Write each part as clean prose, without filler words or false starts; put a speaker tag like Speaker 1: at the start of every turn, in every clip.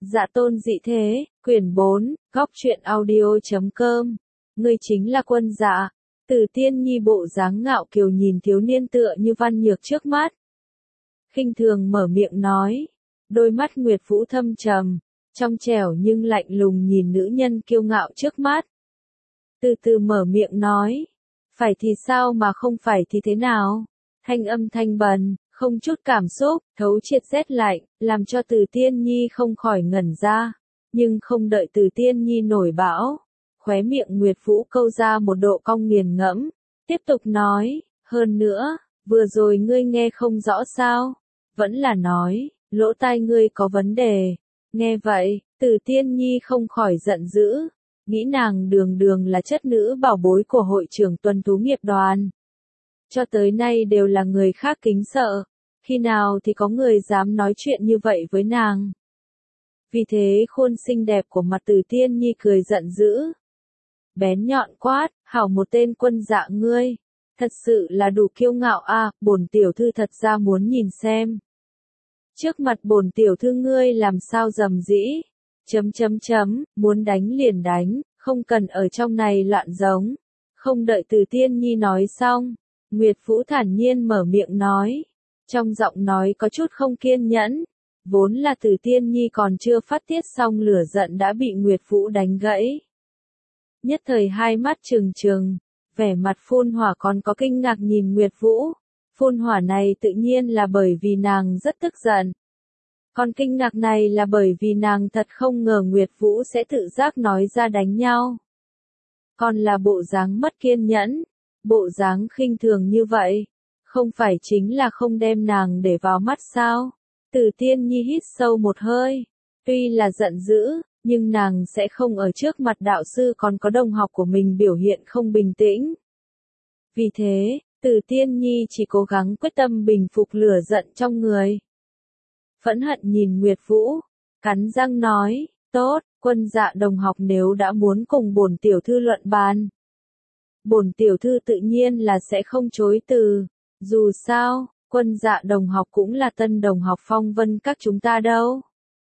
Speaker 1: Dạ tôn dị thế, quyển 4, góc truyện audio.com. Ngươi chính là Quân Dạ. Từ Tiên Nhi bộ dáng ngạo kiều nhìn thiếu niên tựa như văn nhược trước mắt. Khinh thường mở miệng nói. Đôi mắt Nguyệt Vũ thâm trầm, trong trẻo nhưng lạnh lùng nhìn nữ nhân kiêu ngạo trước mắt. Từ từ mở miệng nói. Phải thì sao mà không phải thì thế nào? Thanh âm thanh bần, không chút cảm xúc, thấu triệt rét lạnh, làm cho Từ Tiên Nhi không khỏi ngẩn ra. Nhưng không đợi Từ Tiên Nhi nổi bão, khóe miệng Nguyệt Vũ câu ra một độ cong nghiền ngẫm, tiếp tục nói, hơn nữa, vừa rồi ngươi nghe không rõ sao? Vẫn là nói, lỗ tai ngươi có vấn đề. Nghe vậy, Từ Tiên Nhi không khỏi giận dữ, nghĩ nàng đường đường là chất nữ bảo bối của hội trưởng tuần thú nghiệp đoàn. Cho tới nay đều là người khác kính sợ, khi nào thì có người dám nói chuyện như vậy với nàng. Vì thế khuôn xinh đẹp của mặt Từ Tiên Nhi cười giận dữ. Bén nhọn quát, hảo một tên Quân Dạ ngươi, thật sự là đủ kiêu ngạo a, bổn tiểu thư thật ra muốn nhìn xem. Trước mặt bổn tiểu thư ngươi làm sao dầm dĩ, muốn đánh liền đánh, không cần ở trong này loạn giống. Không đợi Từ Tiên Nhi nói xong, Nguyệt Vũ thản nhiên mở miệng nói, trong giọng nói có chút không kiên nhẫn, vốn là Từ Tiên Nhi còn chưa phát tiết xong lửa giận đã bị Nguyệt Vũ đánh gãy. Nhất thời hai mắt trừng trừng, vẻ mặt phun hỏa còn có kinh ngạc nhìn Nguyệt Vũ, phun hỏa này tự nhiên là bởi vì nàng rất tức giận. Còn kinh ngạc này là bởi vì nàng thật không ngờ Nguyệt Vũ sẽ tự giác nói ra đánh nhau. Còn là bộ dáng mất kiên nhẫn, bộ dáng khinh thường như vậy, không phải chính là không đem nàng để vào mắt sao? Từ Tiên Nhi hít sâu một hơi, tuy là giận dữ, nhưng nàng sẽ không ở trước mặt đạo sư còn có đồng học của mình biểu hiện không bình tĩnh. Vì thế, Từ Tiên Nhi chỉ cố gắng quyết tâm bình phục lửa giận trong người. Phẫn hận nhìn Nguyệt Vũ, cắn răng nói, tốt, Quân Dạ đồng học nếu đã muốn cùng bổn tiểu thư luận bàn, bổn tiểu thư tự nhiên là sẽ không chối từ, dù sao, Quân Dạ đồng học cũng là tân đồng học phong vân các chúng ta đâu.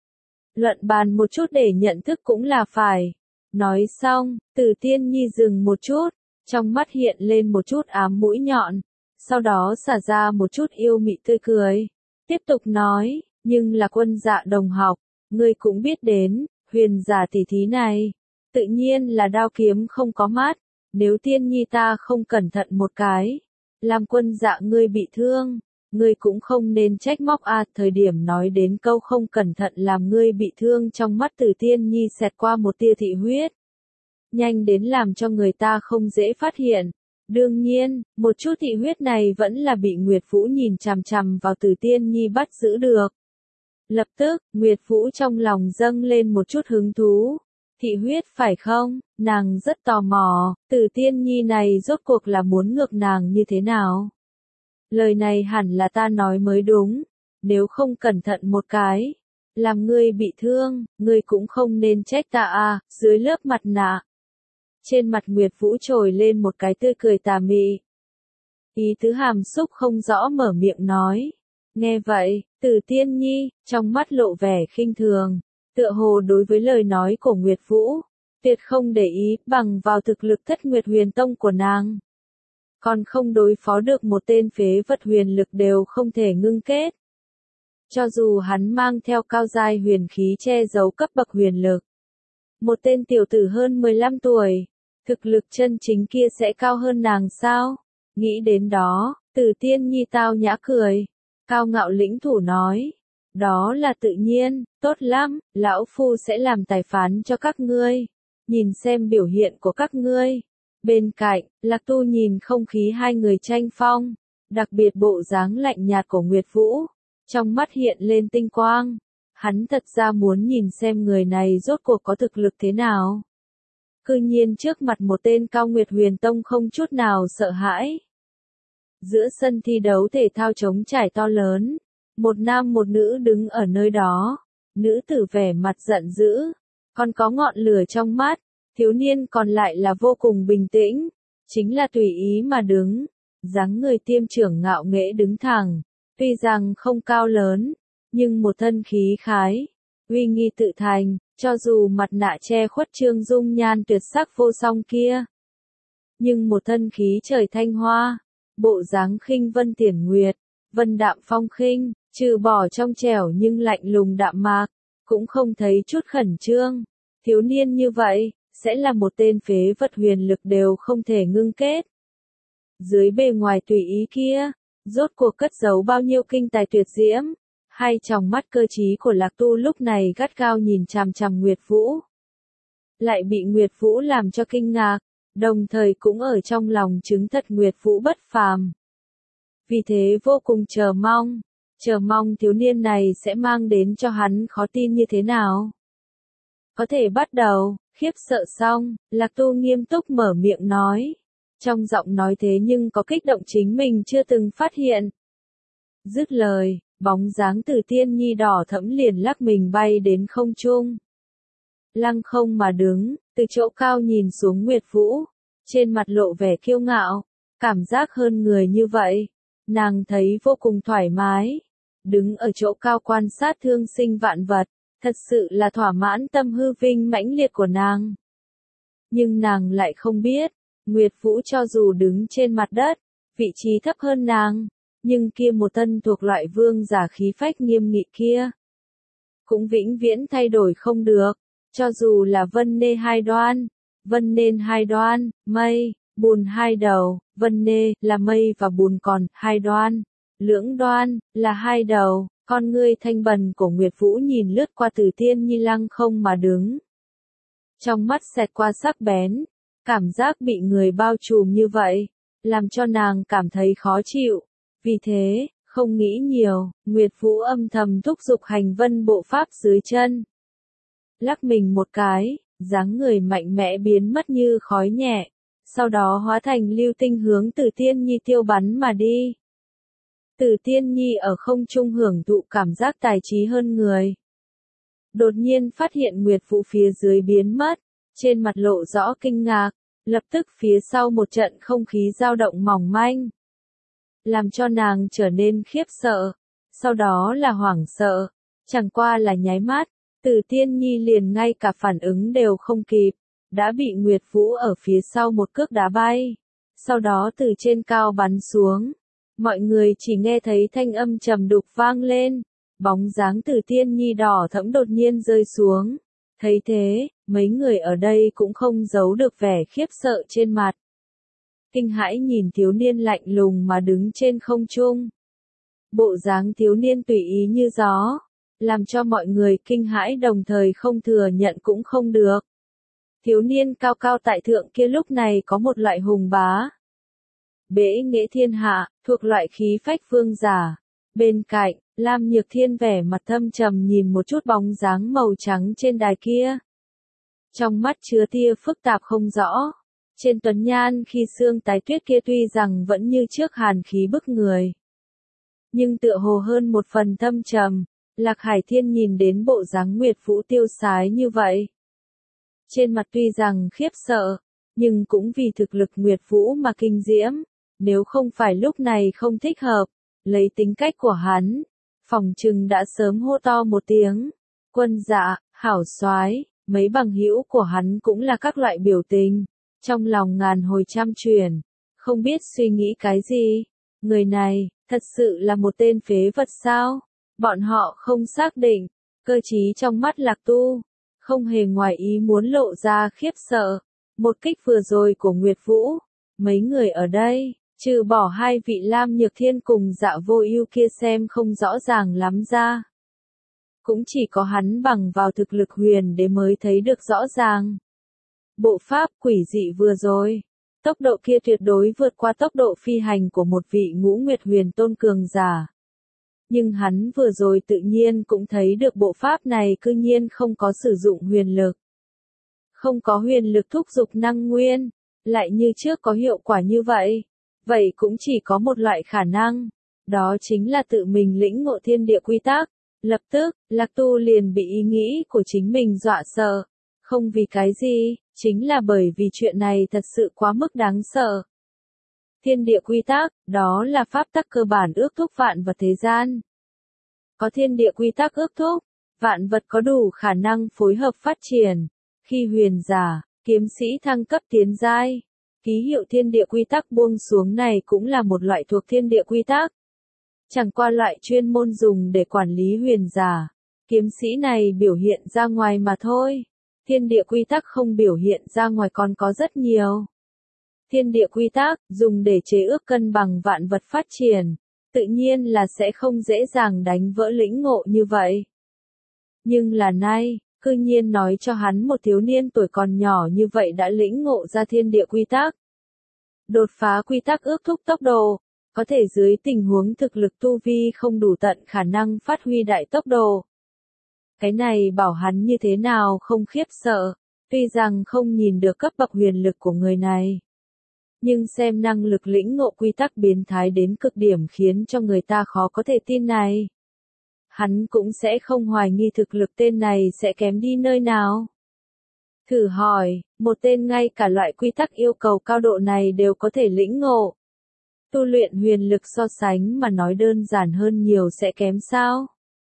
Speaker 1: Luận bàn một chút để nhận thức cũng là phải. Nói xong, Từ Tiên Nhi dừng một chút, trong mắt hiện lên một chút ám mũi nhọn, sau đó xả ra một chút yêu mị tươi cười. Tiếp tục nói, nhưng là Quân Dạ đồng học, ngươi cũng biết đến, huyền giả tỷ thí này, tự nhiên là đao kiếm không có mắt, nếu Tiên Nhi ta không cẩn thận một cái, làm Quân Dạ ngươi bị thương, ngươi cũng không nên trách móc a. Thời điểm nói đến câu không cẩn thận làm ngươi bị thương, trong mắt Từ Tiên Nhi xẹt qua một tia thị huyết, nhanh đến làm cho người ta không dễ phát hiện. Đương nhiên, một chút thị huyết này vẫn là bị Nguyệt Vũ nhìn chằm chằm vào Từ Tiên Nhi bắt giữ được. Lập tức, Nguyệt Vũ trong lòng dâng lên một chút hứng thú. Thị huyết phải không? Nàng rất tò mò, Từ Tiên Nhi này rốt cuộc là muốn ngược nàng như thế nào? Lời này hẳn là ta nói mới đúng, nếu không cẩn thận một cái, làm ngươi bị thương, ngươi cũng không nên trách ta à, dưới lớp mặt nạ. Trên mặt Nguyệt Vũ trồi lên một cái tươi cười tà mị. Ý tứ hàm xúc không rõ mở miệng nói. Nghe vậy, Từ Tiên Nhi, trong mắt lộ vẻ khinh thường, tựa hồ đối với lời nói của Nguyệt Vũ, tuyệt không để ý, bằng vào thực lực Thất Nguyệt Huyền Tông của nàng, còn không đối phó được một tên phế vật huyền lực đều không thể ngưng kết. Cho dù hắn mang theo cao giai huyền khí che giấu cấp bậc huyền lực, một tên tiểu tử hơn 15 tuổi, thực lực chân chính kia sẽ cao hơn nàng sao? Nghĩ đến đó, Từ Tiên Nhi tao nhã cười, cao ngạo lĩnh thủ nói, đó là tự nhiên, tốt lắm, lão phu sẽ làm tài phán cho các ngươi, nhìn xem biểu hiện của các ngươi. Bên cạnh, Lạc Tu nhìn không khí hai người tranh phong, đặc biệt bộ dáng lạnh nhạt của Nguyệt Vũ, trong mắt hiện lên tinh quang, hắn thật ra muốn nhìn xem người này rốt cuộc có thực lực thế nào. Cư nhiên trước mặt một tên Cao Nguyệt Huyền Tông không chút nào sợ hãi. Giữa sân thi đấu thể thao trống trải to lớn, một nam một nữ đứng ở nơi đó, nữ tử vẻ mặt giận dữ, còn có ngọn lửa trong mắt, thiếu niên còn lại là vô cùng bình tĩnh, chính là tùy ý mà đứng, dáng người tiêm trưởng ngạo nghễ đứng thẳng, tuy rằng không cao lớn, nhưng một thân khí khái, uy nghi tự thành, cho dù mặt nạ che khuất trương dung nhan tuyệt sắc vô song kia. Nhưng một thân khí trời thanh hoa, bộ dáng khinh vân tiền nguyệt, vân đạm phong khinh, trừ bỏ trong trẻo nhưng lạnh lùng đạm mạc, cũng không thấy chút khẩn trương. Thiếu niên như vậy, sẽ là một tên phế vật huyền lực đều không thể ngưng kết. Dưới bề ngoài tùy ý kia, rốt cuộc cất giấu bao nhiêu kinh tài tuyệt diễm, hay trong mắt cơ trí của Lạc Tu lúc này gắt gao nhìn chằm chằm Nguyệt Vũ. Lại bị Nguyệt Vũ làm cho kinh ngạc, đồng thời cũng ở trong lòng chứng thật Nguyệt Vũ bất phàm. Vì thế vô cùng chờ mong thiếu niên này sẽ mang đến cho hắn khó tin như thế nào. Có thể bắt đầu, khiếp sợ xong, Lạc Tu nghiêm túc mở miệng nói. Trong giọng nói thế nhưng có kích động chính mình chưa từng phát hiện. Dứt lời, bóng dáng Từ Tiên Nhi đỏ thẫm liền lắc mình bay đến không trung. Lăng không mà đứng, từ chỗ cao nhìn xuống Nguyệt Vũ, trên mặt lộ vẻ kiêu ngạo, cảm giác hơn người như vậy, nàng thấy vô cùng thoải mái. Đứng ở chỗ cao quan sát thương sinh vạn vật, thật sự là thỏa mãn tâm hư vinh mãnh liệt của nàng. Nhưng nàng lại không biết, Nguyệt Vũ cho dù đứng trên mặt đất, vị trí thấp hơn nàng, nhưng kia một thân thuộc loại vương giả khí phách nghiêm nghị kia, cũng vĩnh viễn thay đổi không được, cho dù là vân nê hai đoan, mây, bùn hai đầu, vân nê là mây và bùn còn hai đoan, lưỡng đoan là hai đầu. Con ngươi thanh bần của Nguyệt Vũ nhìn lướt qua Từ Tiên Nhi lăng không mà đứng. Trong mắt xẹt qua sắc bén, cảm giác bị người bao trùm như vậy, làm cho nàng cảm thấy khó chịu. Vì thế, không nghĩ nhiều, Nguyệt Vũ âm thầm thúc giục hành vân bộ pháp dưới chân. Lắc mình một cái, dáng người mạnh mẽ biến mất như khói nhẹ, sau đó hóa thành lưu tinh hướng Từ Tiên Nhi tiêu bắn mà đi. Từ Tiên Nhi ở không trung hưởng thụ cảm giác tài trí hơn người. Đột nhiên phát hiện Nguyệt Vũ phía dưới biến mất, trên mặt lộ rõ kinh ngạc, lập tức phía sau một trận không khí dao động mỏng manh, làm cho nàng trở nên khiếp sợ, sau đó là hoảng sợ, chẳng qua là nháy mắt, Từ Tiên Nhi liền ngay cả phản ứng đều không kịp, đã bị Nguyệt Vũ ở phía sau một cước đá bay, sau đó từ trên cao bắn xuống. Mọi người chỉ nghe thấy thanh âm trầm đục vang lên, bóng dáng Từ Tiên Nhi đỏ thẫm đột nhiên rơi xuống. Thấy thế, mấy người ở đây cũng không giấu được vẻ khiếp sợ trên mặt. Kinh hãi nhìn thiếu niên lạnh lùng mà đứng trên không trung. Bộ dáng thiếu niên tùy ý như gió, làm cho mọi người kinh hãi đồng thời không thừa nhận cũng không được. Thiếu niên cao cao tại thượng kia lúc này có một loại hùng bá, bệ nghệ thiên hạ, thuộc loại khí phách vương giả. Bên cạnh, Lam Nhược Thiên vẻ mặt thâm trầm nhìn một chút bóng dáng màu trắng trên đài kia. Trong mắt chứa tia phức tạp không rõ. Trên tuấn nhan khi xương tái tuyết kia tuy rằng vẫn như trước hàn khí bức người, nhưng tựa hồ hơn một phần thâm trầm. Lạc Hải Thiên nhìn đến bộ dáng Nguyệt Vũ tiêu sái như vậy, trên mặt tuy rằng khiếp sợ, nhưng cũng vì thực lực Nguyệt Vũ mà kinh diễm. Nếu không phải lúc này không thích hợp, lấy tính cách của hắn, phỏng chừng đã sớm hô to một tiếng. Quân dạ, hảo soái, mấy bằng hữu của hắn cũng là các loại biểu tình, trong lòng ngàn hồi trăm chuyển, không biết suy nghĩ cái gì. Người này, thật sự là một tên phế vật sao? Bọn họ không xác định, cơ trí trong mắt Lạc Tu, không hề ngoài ý muốn lộ ra khiếp sợ. Một kích vừa rồi của Nguyệt Vũ, mấy người ở đây, trừ bỏ hai vị Lam Nhược Thiên cùng Dạ Vô Ưu kia xem không rõ ràng lắm ra, cũng chỉ có hắn bằng vào thực lực huyền đế mới thấy được rõ ràng. Bộ pháp quỷ dị vừa rồi, tốc độ kia tuyệt đối vượt qua tốc độ phi hành của một vị Ngũ Nguyệt Huyền Tôn cường giả. Nhưng hắn vừa rồi tự nhiên cũng thấy được bộ pháp này cư nhiên không có sử dụng huyền lực. Không có huyền lực thúc giục năng nguyên, lại như trước có hiệu quả như vậy. Vậy cũng chỉ có một loại khả năng, đó chính là tự mình lĩnh ngộ thiên địa quy tắc. Lập tức, Lạc Tu liền bị ý nghĩ của chính mình dọa sợ. Không vì cái gì, chính là bởi vì chuyện này thật sự quá mức đáng sợ. Thiên địa quy tắc, đó là pháp tắc cơ bản ước thúc vạn vật thế gian. Có thiên địa quy tắc ước thúc, vạn vật có đủ khả năng phối hợp phát triển. Khi huyền giả, kiếm sĩ thăng cấp tiến giai, ký hiệu thiên địa quy tắc buông xuống này cũng là một loại thuộc thiên địa quy tắc. Chẳng qua loại chuyên môn dùng để quản lý huyền giả, kiếm sĩ này biểu hiện ra ngoài mà thôi. Thiên địa quy tắc không biểu hiện ra ngoài còn có rất nhiều. Thiên địa quy tắc, dùng để chế ước cân bằng vạn vật phát triển, tự nhiên là sẽ không dễ dàng đánh vỡ lĩnh ngộ như vậy. Nhưng là nay, cư nhiên nói cho hắn một thiếu niên tuổi còn nhỏ như vậy đã lĩnh ngộ ra thiên địa quy tắc. Đột phá quy tắc ước thúc tốc độ, có thể dưới tình huống thực lực tu vi không đủ tận khả năng phát huy đại tốc độ. Cái này bảo hắn như thế nào không khiếp sợ, tuy rằng không nhìn được cấp bậc huyền lực của người này. Nhưng xem năng lực lĩnh ngộ quy tắc biến thái đến cực điểm khiến cho người ta khó có thể tin này. Hắn cũng sẽ không hoài nghi thực lực tên này sẽ kém đi nơi nào. Thử hỏi, một tên ngay cả loại quy tắc yêu cầu cao độ này đều có thể lĩnh ngộ. Tu luyện huyền lực so sánh mà nói đơn giản hơn nhiều sẽ kém sao?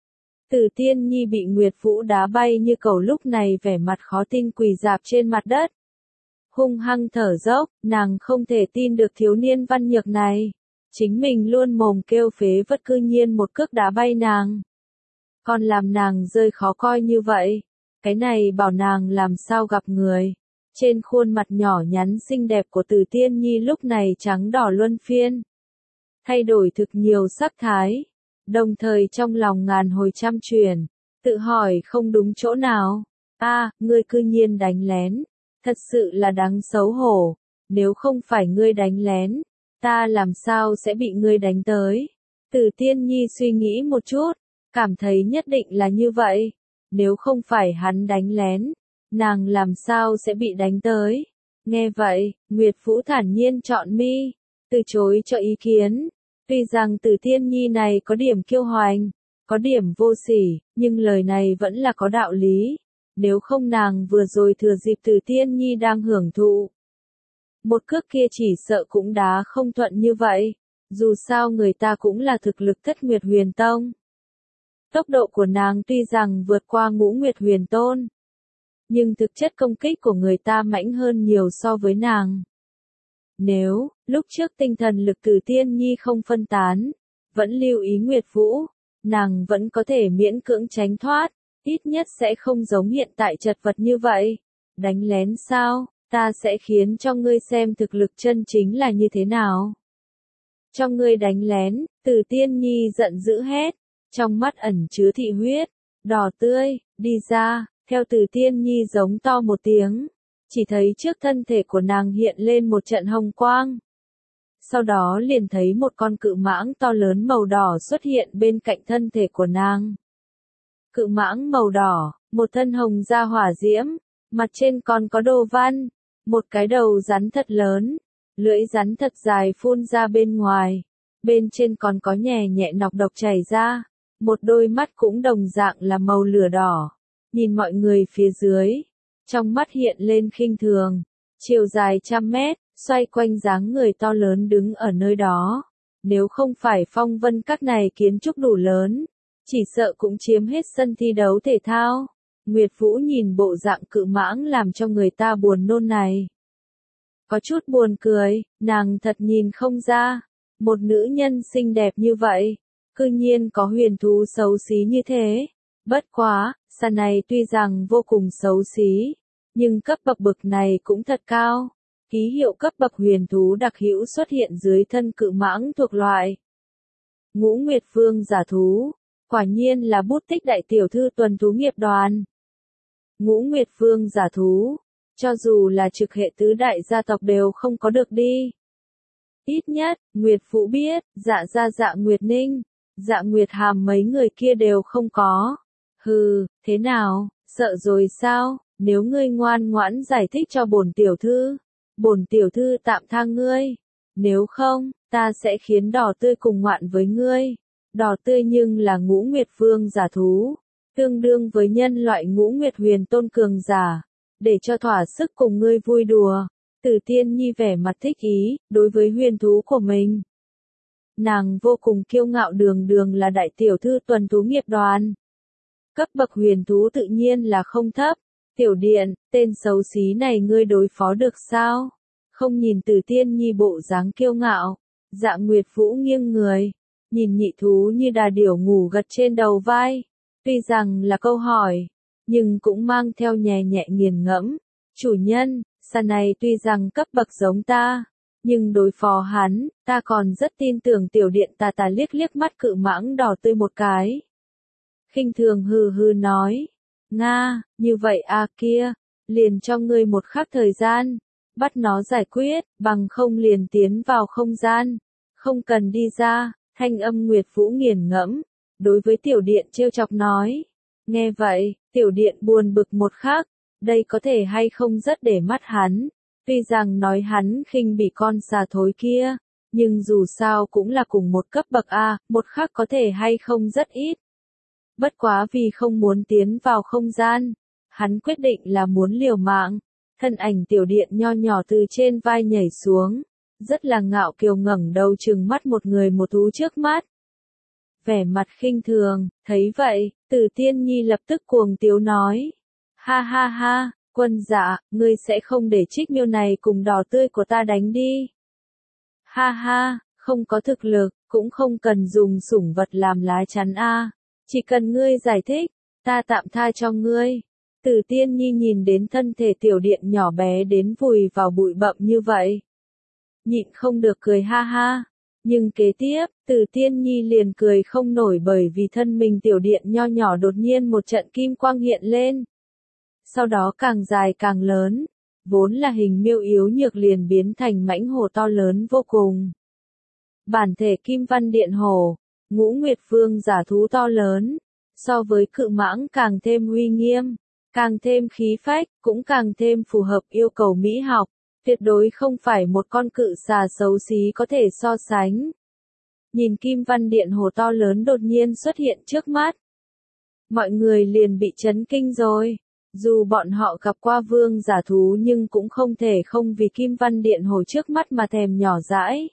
Speaker 1: Từ Tiên Nhi bị Nguyệt Vũ đá bay như cầu lúc này vẻ mặt khó tin quỳ rạp trên mặt đất. Hung hăng thở dốc, nàng không thể tin được thiếu niên văn nhược này. Chính mình luôn mồm kêu phế vật cư nhiên một cước đá bay nàng. Còn làm nàng rơi khó coi như vậy. Cái này bảo nàng làm sao gặp người. Trên khuôn mặt nhỏ nhắn xinh đẹp của Từ Tiên Nhi lúc này trắng đỏ luân phiên. Thay đổi thực nhiều sắc thái. Đồng thời trong lòng ngàn hồi trăm chuyển. Tự hỏi không đúng chỗ nào. Ngươi cư nhiên đánh lén. Thật sự là đáng xấu hổ. Nếu không phải ngươi đánh lén, ta làm sao sẽ bị ngươi đánh tới. Từ Tiên Nhi suy nghĩ một chút. Cảm thấy nhất định là như vậy. Nếu không phải hắn đánh lén, nàng làm sao sẽ bị đánh tới. Nghe vậy, Nguyệt Vũ thản nhiên chọn mi, từ chối cho ý kiến. Tuy rằng Từ Tiên Nhi này có điểm kiêu hoành, có điểm vô sỉ, nhưng lời này vẫn là có đạo lý. Nếu không nàng vừa rồi thừa dịp Từ Tiên Nhi đang hưởng thụ. Một cước kia chỉ sợ cũng đá không thuận như vậy. Dù sao người ta cũng là thực lực Thất Nguyệt Huyền Tông. Tốc độ của nàng tuy rằng vượt qua Ngũ Nguyệt Huyền Tôn, nhưng thực chất công kích của người ta mãnh hơn nhiều so với nàng. Nếu, lúc trước tinh thần lực Từ Tiên Nhi không phân tán, vẫn lưu ý Nguyệt Vũ, nàng vẫn có thể miễn cưỡng tránh thoát, ít nhất sẽ không giống hiện tại chật vật như vậy. Đánh lén sao, ta sẽ khiến cho ngươi xem thực lực chân chính là như thế nào. Cho ngươi đánh lén, Từ Tiên Nhi giận dữ hét. Trong mắt ẩn chứa thị huyết, đỏ tươi, đi ra, theo Từ Tiên Nhi giống to một tiếng. Chỉ thấy trước thân thể của nàng hiện lên một trận hồng quang. Sau đó liền thấy một con cự mãng to lớn màu đỏ xuất hiện bên cạnh thân thể của nàng. Cự mãng màu đỏ, một thân hồng da hỏa diễm, mặt trên còn có đồ văn, một cái đầu rắn thật lớn, lưỡi rắn thật dài phun ra bên ngoài, bên trên còn có nhẹ nhẹ nọc độc chảy ra. Một đôi mắt cũng đồng dạng là màu lửa đỏ. Nhìn mọi người phía dưới, trong mắt hiện lên khinh thường. Chiều dài 100 mét, xoay quanh dáng người to lớn đứng ở nơi đó. Nếu không phải Phong Vân các này kiến trúc đủ lớn, chỉ sợ cũng chiếm hết sân thi đấu thể thao. Nguyệt Vũ nhìn bộ dạng cự mãng làm cho người ta buồn nôn này. Có chút buồn cười, nàng thật nhìn không ra. Một nữ nhân xinh đẹp như vậy. Cư nhiên có huyền thú xấu xí như thế. Bất quá, xa này tuy rằng vô cùng xấu xí, nhưng cấp bậc bậc này cũng thật cao. Ký hiệu cấp bậc huyền thú đặc hữu xuất hiện dưới thân cự mãng thuộc loại Ngũ Nguyệt Vương giả thú. Quả nhiên là bút tích đại tiểu thư tuần thú nghiệp đoàn. Ngũ Nguyệt Vương giả thú, cho dù là trực hệ tứ đại gia tộc đều không có được đi. Ít nhất, Nguyệt Vũ biết, Dạ Nguyệt Ninh, Dạ Nguyệt Hàm mấy người kia đều không có. Hừ, thế nào, sợ rồi sao, nếu ngươi ngoan ngoãn giải thích cho bổn tiểu thư tạm tha ngươi. Nếu không, ta sẽ khiến Đỏ Tươi cùng ngoạn với ngươi. Đỏ Tươi nhưng là Ngũ Nguyệt Vương giả thú, tương đương với nhân loại Ngũ Nguyệt Huyền Tôn cường giả, để cho thỏa sức cùng ngươi vui đùa. Từ Tiên Nhi vẻ mặt thích ý, đối với huyền thú của mình. Nàng vô cùng kiêu ngạo đường đường là đại tiểu thư tuần thú nghiệp đoàn. Cấp bậc huyền thú tự nhiên là không thấp. Tiểu điện, tên xấu xí này ngươi đối phó được sao? Không nhìn Từ Tiên Nhi bộ dáng kiêu ngạo, Dạ Nguyệt Vũ nghiêng người, nhìn nhị thú như đà điểu ngủ gật trên đầu vai. Tuy rằng là câu hỏi, nhưng cũng mang theo nhẹ nhẹ nghiền ngẫm. Chủ nhân, sàn này tuy rằng cấp bậc giống ta, nhưng đối phó hắn, ta còn rất tin tưởng tiểu điện ta liếc liếc mắt cự mãng đỏ tươi một cái. Khinh thường hừ hừ nói, Nga, như vậy à kia, liền cho ngươi một khắc thời gian, bắt nó giải quyết, bằng không liền tiến vào không gian, không cần đi ra, thanh âm Nguyệt Vũ nghiền ngẫm, đối với tiểu điện trêu chọc nói. Nghe vậy, tiểu điện buồn bực một khắc, đây có thể hay không rất để mắt hắn, tuy rằng nói hắn khinh bị con xà thối kia, nhưng dù sao cũng là cùng một cấp bậc A, một khắc có thể hay không rất ít. Bất quá vì không muốn tiến vào không gian, hắn quyết định là muốn liều mạng, thân ảnh tiểu điện nho nhỏ từ trên vai nhảy xuống, rất là ngạo kiều ngẩng đầu trừng mắt một người một thú trước mắt. Vẻ mặt khinh thường, thấy vậy, Từ Tiên Nhi lập tức cuồng tiếu nói. Ha ha ha, quân dạ, ngươi sẽ không để Trích Miêu này cùng đỏ tươi của ta đánh đi. Ha ha, không có thực lực, cũng không cần dùng sủng vật làm lá chắn a. Chỉ cần ngươi giải thích, ta tạm tha cho ngươi. Từ Tiên Nhi nhìn đến thân thể tiểu điện nhỏ bé đến vùi vào bụi bặm như vậy. Nhịn không được cười ha ha. Nhưng kế tiếp, Từ Tiên Nhi liền cười không nổi bởi vì thân mình tiểu điện nho nhỏ đột nhiên một trận kim quang hiện lên. Sau đó càng dài càng lớn, vốn là hình miêu yếu nhược liền biến thành mãnh hổ to lớn vô cùng. Bản thể Kim Văn Điện Hổ, Ngũ Nguyệt Vương giả thú to lớn, so với cự mãng càng thêm uy nghiêm, càng thêm khí phách, cũng càng thêm phù hợp yêu cầu mỹ học, tuyệt đối không phải một con cự xà xấu xí có thể so sánh. Nhìn Kim Văn Điện Hổ to lớn đột nhiên xuất hiện trước mắt, mọi người liền bị chấn kinh rồi. Dù bọn họ gặp qua vương giả thú nhưng cũng không thể không vì Kim Văn Điện Hổ trước mắt mà thèm nhỏ dãi.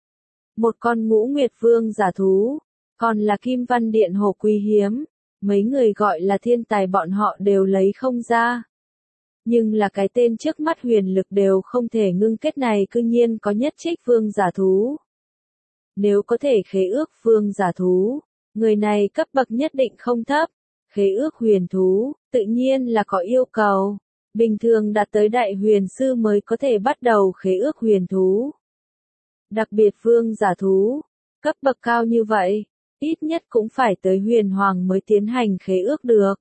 Speaker 1: Một con Ngũ Nguyệt Vương giả thú, còn là Kim Văn Điện Hổ quý hiếm, mấy người gọi là thiên tài bọn họ đều lấy không ra. Nhưng là cái tên trước mắt huyền lực đều không thể ngưng kết này cư nhiên có nhất Trích Vương giả thú. Nếu có thể khế ước vương giả thú, người này cấp bậc nhất định không thấp. Khế ước huyền thú, tự nhiên là có yêu cầu. Bình thường đạt tới đại huyền sư mới có thể bắt đầu khế ước huyền thú. Đặc biệt vương giả thú, cấp bậc cao như vậy, ít nhất cũng phải tới huyền hoàng mới tiến hành khế ước được.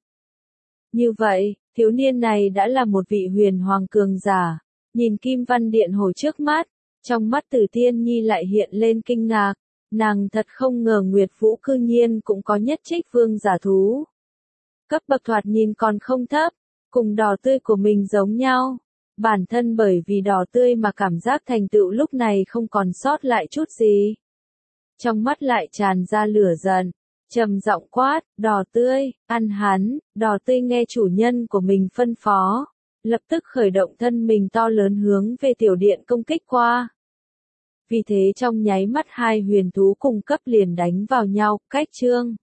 Speaker 1: Như vậy, thiếu niên này đã là một vị huyền hoàng cường giả. Nhìn Kim Văn Điện Hổ trước mắt, trong mắt Từ Tiên Nhi lại hiện lên kinh ngạc. Nàng thật không ngờ Nguyệt Vũ cư nhiên cũng có nhất Trích Vương giả thú. Cấp bậc thoạt nhìn còn không thấp, cùng đỏ tươi của mình giống nhau. Bản thân bởi vì đỏ tươi mà cảm giác thành tựu lúc này không còn sót lại chút gì. Trong mắt lại tràn ra lửa giận, trầm giọng quát, đỏ tươi, ăn hắn. Đỏ tươi nghe chủ nhân của mình phân phó, lập tức khởi động thân mình to lớn hướng về tiểu điện công kích qua. Vì thế trong nháy mắt hai huyền thú cùng cấp liền đánh vào nhau, cách chương.